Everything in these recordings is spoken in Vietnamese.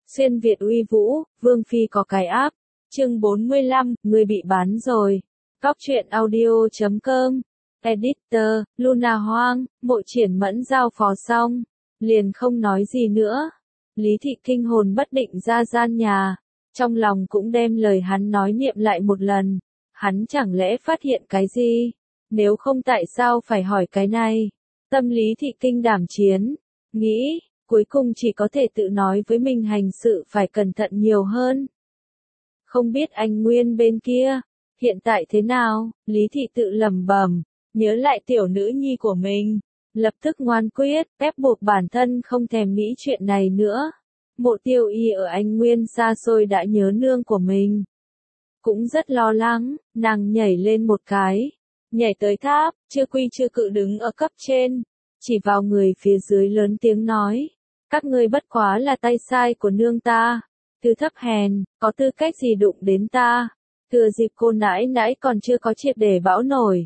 Xuyên Việt uy vũ, Vương Phi có cái áp. Chương 45, người bị bán rồi. Góc truyện audio.com. Editor, Luna Hoang, Mộ Triển Mẫn giao phó xong. Liền không nói gì nữa. Lý Thị kinh hồn bất định ra gian nhà. Trong lòng cũng đem lời hắn nói niệm lại một lần. Hắn chẳng lẽ phát hiện cái gì? Nếu không tại sao phải hỏi cái này? Tâm Lý Thị kinh đảm chiến. Nghĩ, cuối cùng chỉ có thể tự nói với mình hành sự phải cẩn thận nhiều hơn. Không biết anh Nguyên bên kia, hiện tại thế nào? Lý Thị tự lẩm bẩm, nhớ lại tiểu nữ nhi của mình, lập tức ngoan quyết, ép buộc bản thân không thèm nghĩ chuyện này nữa. Mộ Tiêu Y ở anh Nguyên xa xôi đã nhớ nương của mình. Cũng rất lo lắng, nàng nhảy lên một cái, nhảy tới tháp, chưa quy chưa cự đứng ở cấp trên, chỉ vào người phía dưới lớn tiếng nói, các ngươi bất quá là tay sai của nương ta, thứ thấp hèn, có tư cách gì đụng đến ta, thừa dịp cô nãi nãi còn chưa có triệt để bão nổi.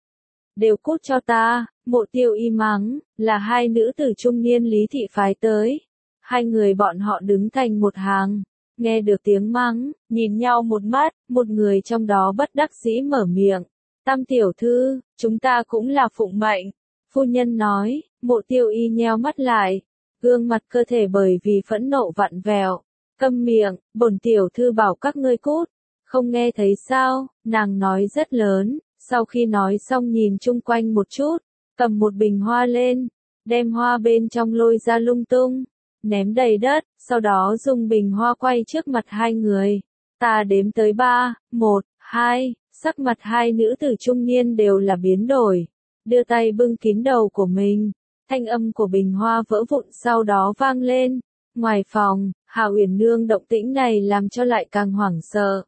Đều cút cho ta, Mộ Tiêu Y mắng, là hai nữ tử trung niên Lý Thị phái tới. Hai người bọn họ đứng thành một hàng, nghe được tiếng mắng, nhìn nhau một mắt, một người trong đó bất đắc dĩ mở miệng. Tam tiểu thư, chúng ta cũng là phụng mệnh. Phu nhân nói, Mộ Tiêu Y nheo mắt lại, gương mặt cơ thể bởi vì phẫn nộ vặn vẹo. Câm miệng, bổn tiểu thư bảo các ngươi cút. Không nghe thấy sao, nàng nói rất lớn, sau khi nói xong nhìn chung quanh một chút, cầm một bình hoa lên, đem hoa bên trong lôi ra lung tung, ném đầy đất, sau đó dùng bình hoa quay trước mặt hai người. Ta đếm tới 3, 1, 2, sắc mặt hai nữ tử trung niên đều là biến đổi, đưa tay bưng kín đầu của mình, thanh âm của bình hoa vỡ vụn sau đó vang lên. Ngoài phòng, Hà Uyển Nương động tĩnh này làm cho lại càng hoảng sợ.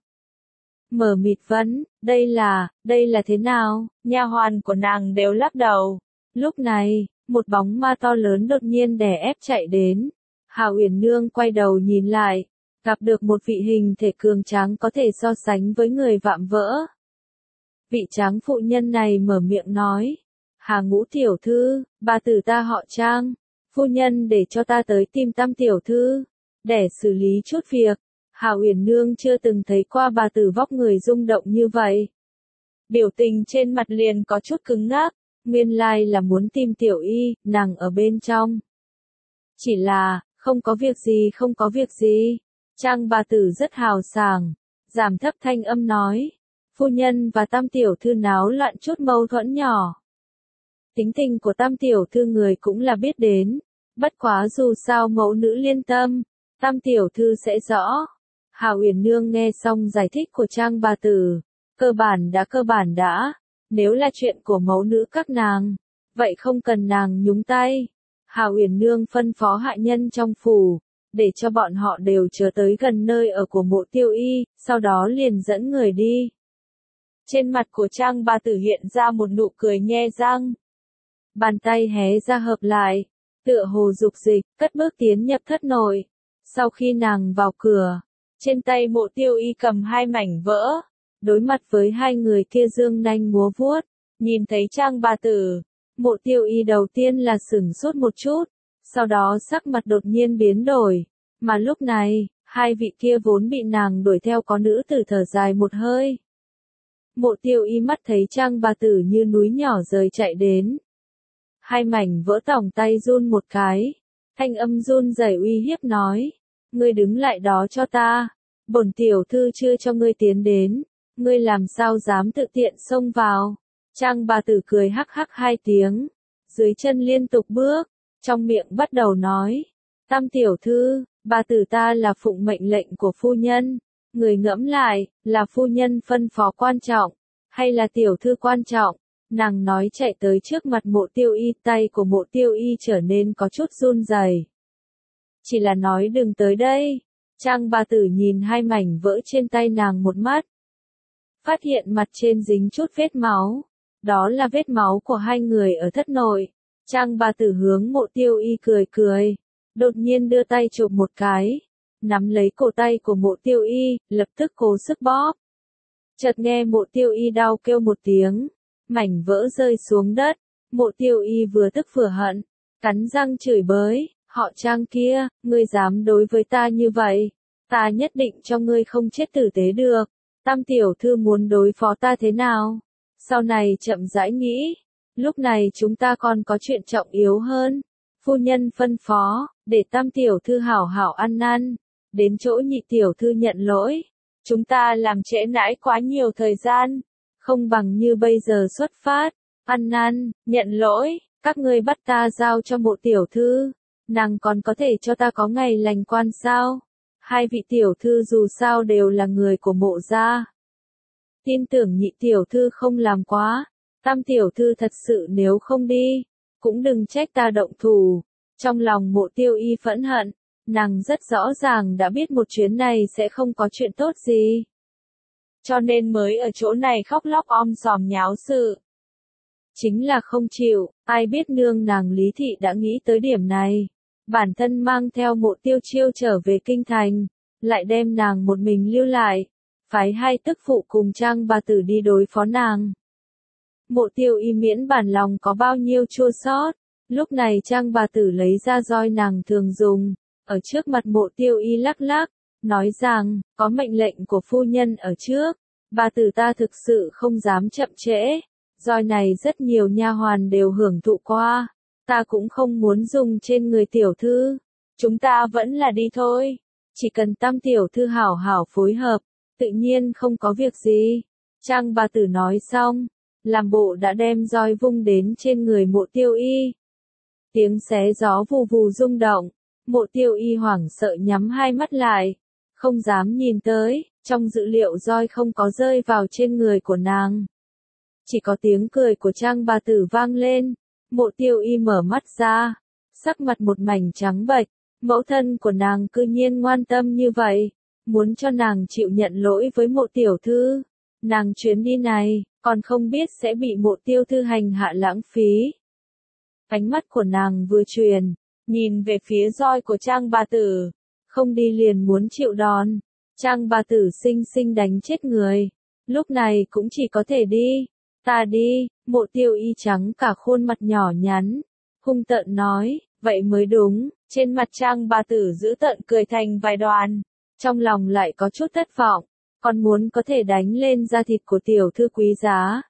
Mở mịt vấn, đây là thế nào? Nha hoàn của nàng đều lắc đầu. Lúc này, một bóng ma to lớn đột nhiên đè ép chạy đến. Hà Uyển Nương quay đầu nhìn lại, gặp được một vị hình thể cường tráng có thể so sánh với người vạm vỡ. Vị tráng phụ nhân này mở miệng nói, Hà Ngũ tiểu thư, bà tử ta họ Trang, phu nhân để cho ta tới tìm Tam tiểu thư, để xử lý chút việc. Hà Uyển Nương chưa từng thấy qua bà tử vóc người rung động như vậy. Biểu tình trên mặt liền có chút cứng ngắc, nguyên lai là muốn tìm Tiểu Y, nàng ở bên trong. Chỉ là, không có việc gì. Trang bà tử rất hào sảng, giảm thấp thanh âm nói, phu nhân và Tam tiểu thư náo loạn chút mâu thuẫn nhỏ. Tính tình của Tam tiểu thư người cũng là biết đến, bất quá dù sao mẫu nữ liên tâm, Tam tiểu thư sẽ rõ. Hà Uyển Nương nghe xong giải thích của Trang bà tử, cơ bản đã, nếu là chuyện của mẫu nữ các nàng, vậy không cần nàng nhúng tay. Hà Uyển Nương phân phó hạ nhân trong phủ, để cho bọn họ đều chờ tới gần nơi ở của Mộ Tiêu Y, sau đó liền dẫn người đi. Trên mặt của Trang bà tử hiện ra một nụ cười nhe răng. Bàn tay hé ra hợp lại, tựa hồ dục dịch, cất bước tiến nhập thất nội. Sau khi nàng vào cửa, trên tay Mộ Tiêu Y cầm hai mảnh vỡ, đối mặt với hai người kia dương nanh múa vuốt, nhìn thấy Trang bà tử, Mộ Tiêu Y đầu tiên là sửng sốt một chút, sau đó sắc mặt đột nhiên biến đổi, mà lúc này, hai vị kia vốn bị nàng đuổi theo có nữ tử thở dài một hơi. Mộ Tiêu Y mắt thấy Trang bà tử như núi nhỏ rời chạy đến. Hai mảnh vỡ tỏng tay run một cái, thanh âm run rẩy uy hiếp nói, ngươi đứng lại đó cho ta, bổn tiểu thư chưa cho ngươi tiến đến, ngươi làm sao dám tự tiện xông vào. Trang bà tử cười hắc hắc hai tiếng, dưới chân liên tục bước, trong miệng bắt đầu nói, Tam tiểu thư, bà tử ta là phụng mệnh lệnh của phu nhân, người ngẫm lại, là phu nhân phân phó quan trọng, hay là tiểu thư quan trọng. Nàng nói chạy tới trước mặt Mộ Tiêu Y, tay của Mộ Tiêu Y trở nên có chút run rẩy. Chỉ là nói đừng tới đây. Trang bà tử nhìn hai mảnh vỡ trên tay nàng một mắt. Phát hiện mặt trên dính chút vết máu. Đó là vết máu của hai người ở thất nội. Trang bà tử hướng Mộ Tiêu Y cười cười. Đột nhiên đưa tay chụp một cái. Nắm lấy cổ tay của Mộ Tiêu Y, lập tức cố sức bóp. Chợt nghe Mộ Tiêu Y đau kêu một tiếng. Mảnh vỡ rơi xuống đất. Mộ Tiêu Y vừa tức vừa hận. Cắn răng chửi bới. Họ Trang kia, ngươi dám đối với ta như vậy, ta nhất định cho ngươi không chết tử tế được. Tam tiểu thư muốn đối phó ta thế nào? Sau này chậm rãi nghĩ, lúc này chúng ta còn có chuyện trọng yếu hơn. Phu nhân phân phó, để tam tiểu thư hảo hảo ăn năn, đến chỗ nhị tiểu thư nhận lỗi. Chúng ta làm trễ nải quá nhiều thời gian, không bằng như bây giờ xuất phát, ăn năn, nhận lỗi, các ngươi bắt ta giao cho Mộ tiểu thư, nàng còn có thể cho ta có ngày lành quan sao? Hai vị tiểu thư dù sao đều là người của Mộ gia. Tin tưởng nhị tiểu thư không làm quá, tam tiểu thư thật sự nếu không đi, cũng đừng trách ta động thủ. Trong lòng Mộ Tiêu Y phẫn hận, nàng rất rõ ràng đã biết một chuyến này sẽ không có chuyện tốt gì. Cho nên mới ở chỗ này khóc lóc om sòm nháo sự. Chính là không chịu, ai biết nương nàng Lý Thị đã nghĩ tới điểm này. Bản thân mang theo Mộ Tiêu Chiêu trở về kinh thành, lại đem nàng một mình lưu lại, phái hai tức phụ cùng Trang bà tử đi đối phó nàng. Mộ Tiêu Y miễn bản lòng có bao nhiêu chua xót. Lúc này Trang bà tử lấy ra roi nàng thường dùng, ở trước mặt Mộ Tiêu Y lắc lắc, nói rằng, có mệnh lệnh của phu nhân ở trước, bà tử ta thực sự không dám chậm trễ, roi này rất nhiều nha hoàn đều hưởng thụ qua, ta cũng không muốn dùng trên người tiểu thư, chúng ta vẫn là đi thôi, chỉ cần tam tiểu thư hảo hảo phối hợp, tự nhiên không có việc gì. Trang bà tử nói xong, làm bộ đã đem roi vung đến trên người Mộ Tiêu Y. Tiếng xé gió vù vù rung động, Mộ Tiêu Y hoảng sợ nhắm hai mắt lại, không dám nhìn tới, trong dữ liệu roi không có rơi vào trên người của nàng. Chỉ có tiếng cười của Trang bà tử vang lên, Mộ Tiêu Y mở mắt ra, sắc mặt một mảnh trắng bệch, mẫu thân của nàng cư nhiên ngoan tâm như vậy, muốn cho nàng chịu nhận lỗi với Mộ tiểu thư. Nàng chuyến đi này, còn không biết sẽ bị Mộ Tiêu thư hành hạ lãng phí. Ánh mắt của nàng vừa chuyển, nhìn về phía roi của Trang bà tử, không đi liền muốn chịu đòn. Trang bà tử xinh xinh đánh chết người, lúc này cũng chỉ có thể đi. Ta đi, Mộ Tiêu Y trắng cả khuôn mặt nhỏ nhắn, hung tợn nói, vậy mới đúng. Trên mặt Trang bà tử giữ tợn cười thành vài đoàn, trong lòng lại có chút thất vọng, còn muốn có thể đánh lên da thịt của tiểu thư quý giá.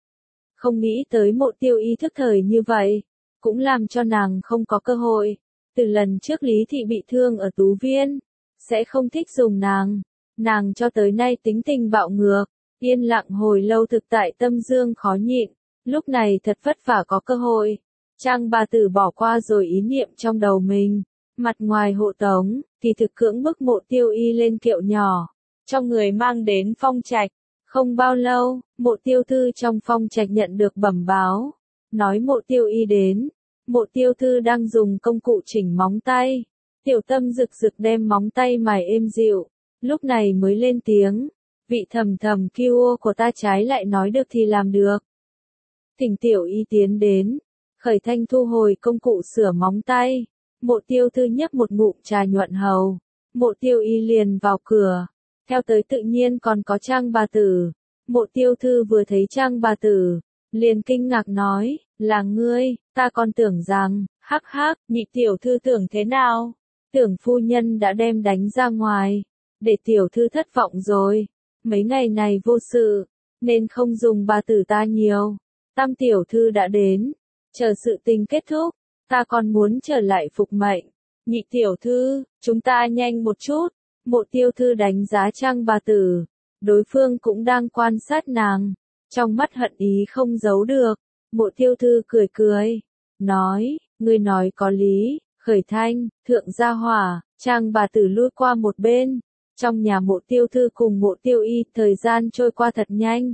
Không nghĩ tới Mộ Tiêu Y thức thời như vậy, cũng làm cho nàng không có cơ hội. Từ lần trước Lý Thị bị thương ở Tú Viên, sẽ không thích dùng nàng cho tới nay tính tình bạo ngược, yên lặng hồi lâu thực tại tâm dương khó nhịn, lúc này thật vất vả có cơ hội. Trang bà tử bỏ qua rồi ý niệm trong đầu mình, mặt ngoài hộ tống, thì thực cưỡng bức Mộ Tiêu Y lên kiệu nhỏ, trong người mang đến Phong Trạch. Không bao lâu, Mộ Tiêu thư trong Phong Trạch nhận được bẩm báo, nói Mộ Tiêu Y đến. Mộ Tiêu thư đang dùng công cụ chỉnh móng tay, Tiểu Tâm rực rực đem móng tay mài êm dịu, lúc này mới lên tiếng, vị thầm thầm kiêu của ta trái lại nói được thì làm được. Thỉnh Tiểu Y tiến đến, khởi thanh thu hồi công cụ sửa móng tay, Mộ Tiêu thư nhấp một ngụm trà nhuận hầu, Mộ Tiêu Y liền vào cửa, theo tới tự nhiên còn có Trang bà tử. Mộ Tiêu thư vừa thấy Trang bà tử, liền kinh ngạc nói, là ngươi, ta còn tưởng rằng, hắc hắc, nhị tiểu thư tưởng thế nào? Tưởng phu nhân đã đem đánh ra ngoài, để tiểu thư thất vọng rồi, mấy ngày này vô sự, nên không dùng bà tử ta nhiều. Tam tiểu thư đã đến, chờ sự tình kết thúc, ta còn muốn trở lại phục mệnh. Nhị tiểu thư, chúng ta nhanh một chút. Mộ Tiêu thư đánh giá Trang bà tử, đối phương cũng đang quan sát nàng, trong mắt hận ý không giấu được. Mộ Tiêu thư cười cười, nói, ngươi nói có lý, khởi thanh, thượng gia hỏa. Trang bà tử lui qua một bên, trong nhà Mộ Tiêu thư cùng Mộ Tiêu Y thời gian trôi qua thật nhanh.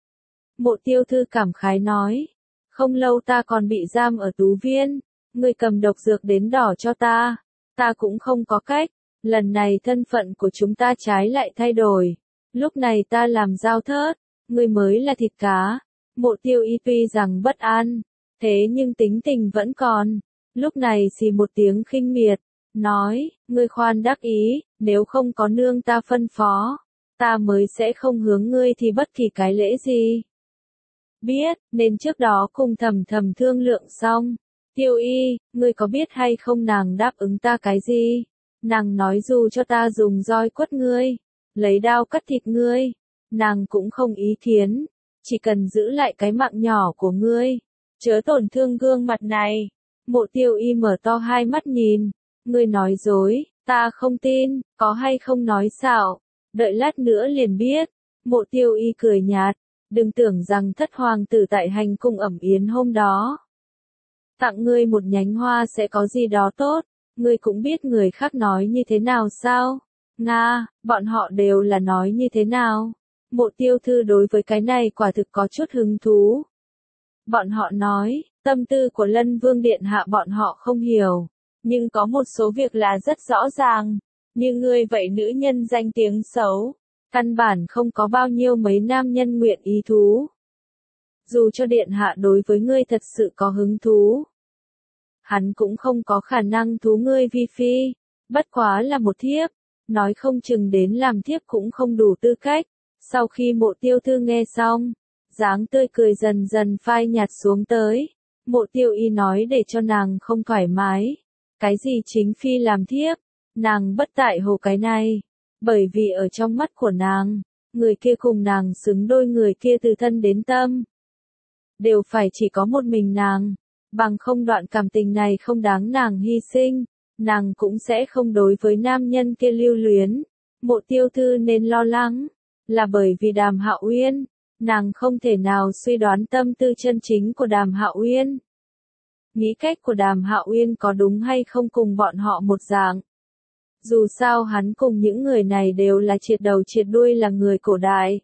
Mộ Tiêu thư cảm khái nói, không lâu ta còn bị giam ở Tú Viên, ngươi cầm độc dược đến đỏ cho ta cũng không có cách. Lần này thân phận của chúng ta trái lại thay đổi, lúc này ta làm dao thớt, ngươi mới là thịt cá. Mộ Tiêu Y tuy rằng bất an, thế nhưng tính tình vẫn còn, lúc này xì một tiếng khinh miệt, nói, ngươi khoan đắc ý, nếu không có nương ta phân phó, ta mới sẽ không hướng ngươi thì bất kỳ cái lễ gì. Biết, nên trước đó cùng thầm thầm thương lượng xong, Tiêu y, ngươi có biết hay không nàng đáp ứng ta cái gì? Nàng nói dù cho ta dùng roi quất ngươi, lấy đao cắt thịt ngươi, nàng cũng không ý kiến, chỉ cần giữ lại cái mạng nhỏ của ngươi, chớ tổn thương gương mặt này. Mộ tiêu y mở to hai mắt nhìn, ngươi nói dối, ta không tin, có hay không nói xạo, đợi lát nữa liền biết. Mộ tiêu y cười nhạt, đừng tưởng rằng thất hoàng tử tại hành cung ẩm yến hôm đó tặng ngươi một nhánh hoa sẽ có gì đó tốt, ngươi cũng biết người khác nói như thế nào sao? Nga, bọn họ đều là nói như thế nào? Mộ tiêu thư đối với cái này quả thực có chút hứng thú. Bọn họ nói, tâm tư của Lân Vương Điện Hạ bọn họ không hiểu, nhưng có một số việc là rất rõ ràng, như ngươi vậy nữ nhân danh tiếng xấu, căn bản không có bao nhiêu mấy nam nhân nguyện ý thú. Dù cho Điện Hạ đối với ngươi thật sự có hứng thú, hắn cũng không có khả năng thú ngươi vi phi, bất quá là một thiếp, nói không chừng đến làm thiếp cũng không đủ tư cách. Sau khi mộ tiêu thư nghe xong, dáng tươi cười dần dần phai nhạt xuống tới, mộ tiêu y nói để cho nàng không thoải mái. Cái gì chính phi làm thiếp, nàng bất tại hồ cái này, bởi vì ở trong mắt của nàng, người kia cùng nàng xứng đôi, người kia từ thân đến tâm, đều phải chỉ có một mình nàng. Bằng không đoạn cảm tình này không đáng nàng hy sinh, nàng cũng sẽ không đối với nam nhân kia lưu luyến. Mộ tiêu thư nên lo lắng, là bởi vì Đàm Hạo Uyên, nàng không thể nào suy đoán tâm tư chân chính của Đàm Hạo Uyên. Nghĩ cách của Đàm Hạo Uyên có đúng hay không cùng bọn họ một dạng. Dù sao hắn cùng những người này đều là triệt đầu triệt đuôi là người cổ đại.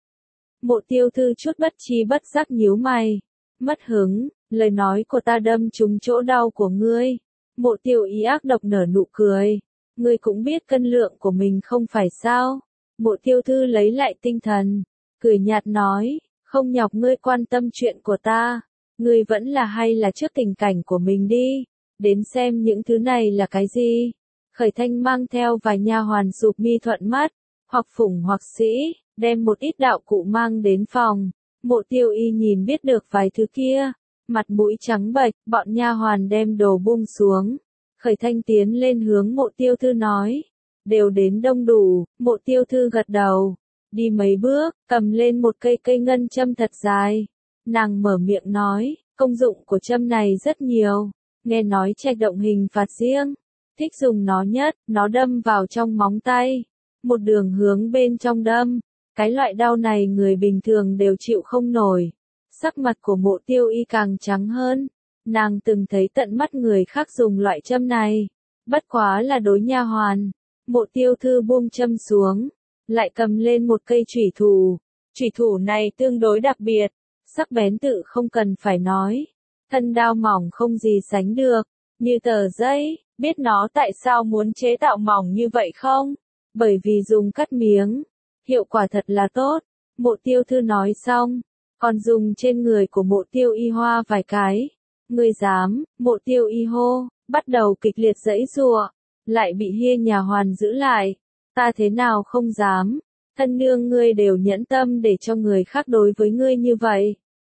Mộ tiêu thư chút bất chi bất giác nhíu mày, mất hứng. Lời nói của ta đâm trúng chỗ đau của ngươi. Mộ tiêu ý ác độc nở nụ cười. Ngươi cũng biết cân lượng của mình không phải sao. Mộ tiêu thư lấy lại tinh thần, cười nhạt nói, không nhọc ngươi quan tâm chuyện của ta. Ngươi vẫn là hay là trước tình cảnh của mình đi. Đến xem những thứ này là cái gì. Khởi Thanh mang theo vài nha hoàn sụp mi thuận mắt, hoặc phủng hoặc sĩ, đem một ít đạo cụ mang đến phòng. Mộ tiêu y nhìn biết được vài thứ kia. Mặt mũi trắng bệch, bọn nha hoàn đem đồ buông xuống. Khởi Thanh tiến lên hướng mộ tiêu thư nói. Đều đến đông đủ, mộ tiêu thư gật đầu. Đi mấy bước, cầm lên một cây ngân châm thật dài. Nàng mở miệng nói, công dụng của châm này rất nhiều. Nghe nói trạch động hình phạt riêng. Thích dùng nó nhất, nó đâm vào trong móng tay. Một đường hướng bên trong đâm. Cái loại đau này người bình thường đều chịu không nổi. Sắc mặt của mộ tiêu y càng trắng hơn. Nàng từng thấy tận mắt người khác dùng loại châm này. Bất quá là đối nha hoàn. Mộ tiêu thư buông châm xuống. Lại cầm lên một cây chủy thủ. Chủy thủ này tương đối đặc biệt. Sắc bén tự không cần phải nói. Thân đao mỏng không gì sánh được. Như tờ giấy. Biết nó tại sao muốn chế tạo mỏng như vậy không? Bởi vì dùng cắt miếng. Hiệu quả thật là tốt. Mộ tiêu thư nói xong. Còn dùng trên người của mộ tiêu y hoa vài cái. Ngươi dám, mộ tiêu y hô, bắt đầu kịch liệt giãy giụa, lại bị Hiên nhà hoàn giữ lại. Ta thế nào không dám, thân nương ngươi đều nhẫn tâm để cho người khác đối với ngươi như vậy.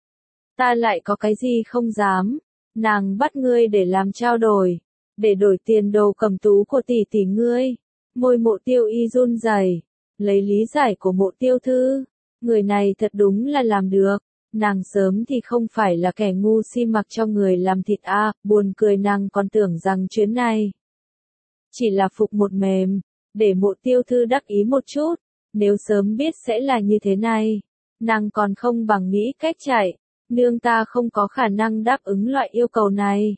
Ta lại có cái gì không dám, nàng bắt ngươi để làm trao đổi, để đổi tiền đồ cầm tú của tỷ tỷ ngươi. Môi mộ tiêu y run rẩy, lấy lý giải của mộ tiêu thư. Người này thật đúng là làm được, nàng sớm thì không phải là kẻ ngu si mặc cho người làm thịt buồn cười nàng còn tưởng rằng chuyến này chỉ là phục một mềm, để mộ tiêu thư đắc ý một chút, nếu sớm biết sẽ là như thế này, nàng còn không bằng nghĩ cách chạy, nương ta không có khả năng đáp ứng loại yêu cầu này.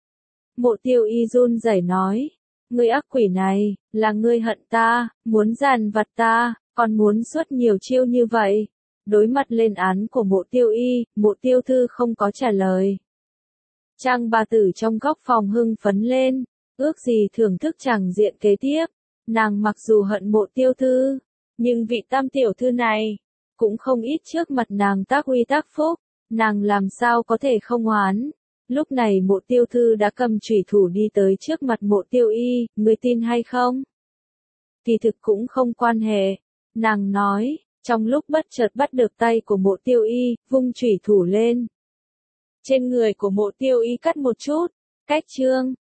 Mộ tiêu y run rẩy nói, ngươi ác quỷ này, là ngươi hận ta, muốn giàn vặt ta, còn muốn xuất nhiều chiêu như vậy. Đối mặt lên án của mộ tiêu y, mộ tiêu thư không có trả lời. Trang bà tử trong góc phòng hưng phấn lên, ước gì thưởng thức chàng diện kế tiếp. Nàng mặc dù hận mộ tiêu thư, nhưng vị tam tiểu thư này, cũng không ít trước mặt nàng tác uy tác phúc, nàng làm sao có thể không oán. Lúc này mộ tiêu thư đã cầm chủy thủ đi tới trước mặt mộ tiêu y, ngươi tin hay không? Kỳ thực cũng không quan hệ, nàng nói, trong lúc bất chợt bắt được tay của mộ tiêu y, vung chủy thủ lên. Trên người của Mộ Tiêu Y cắt một chút. Cách chương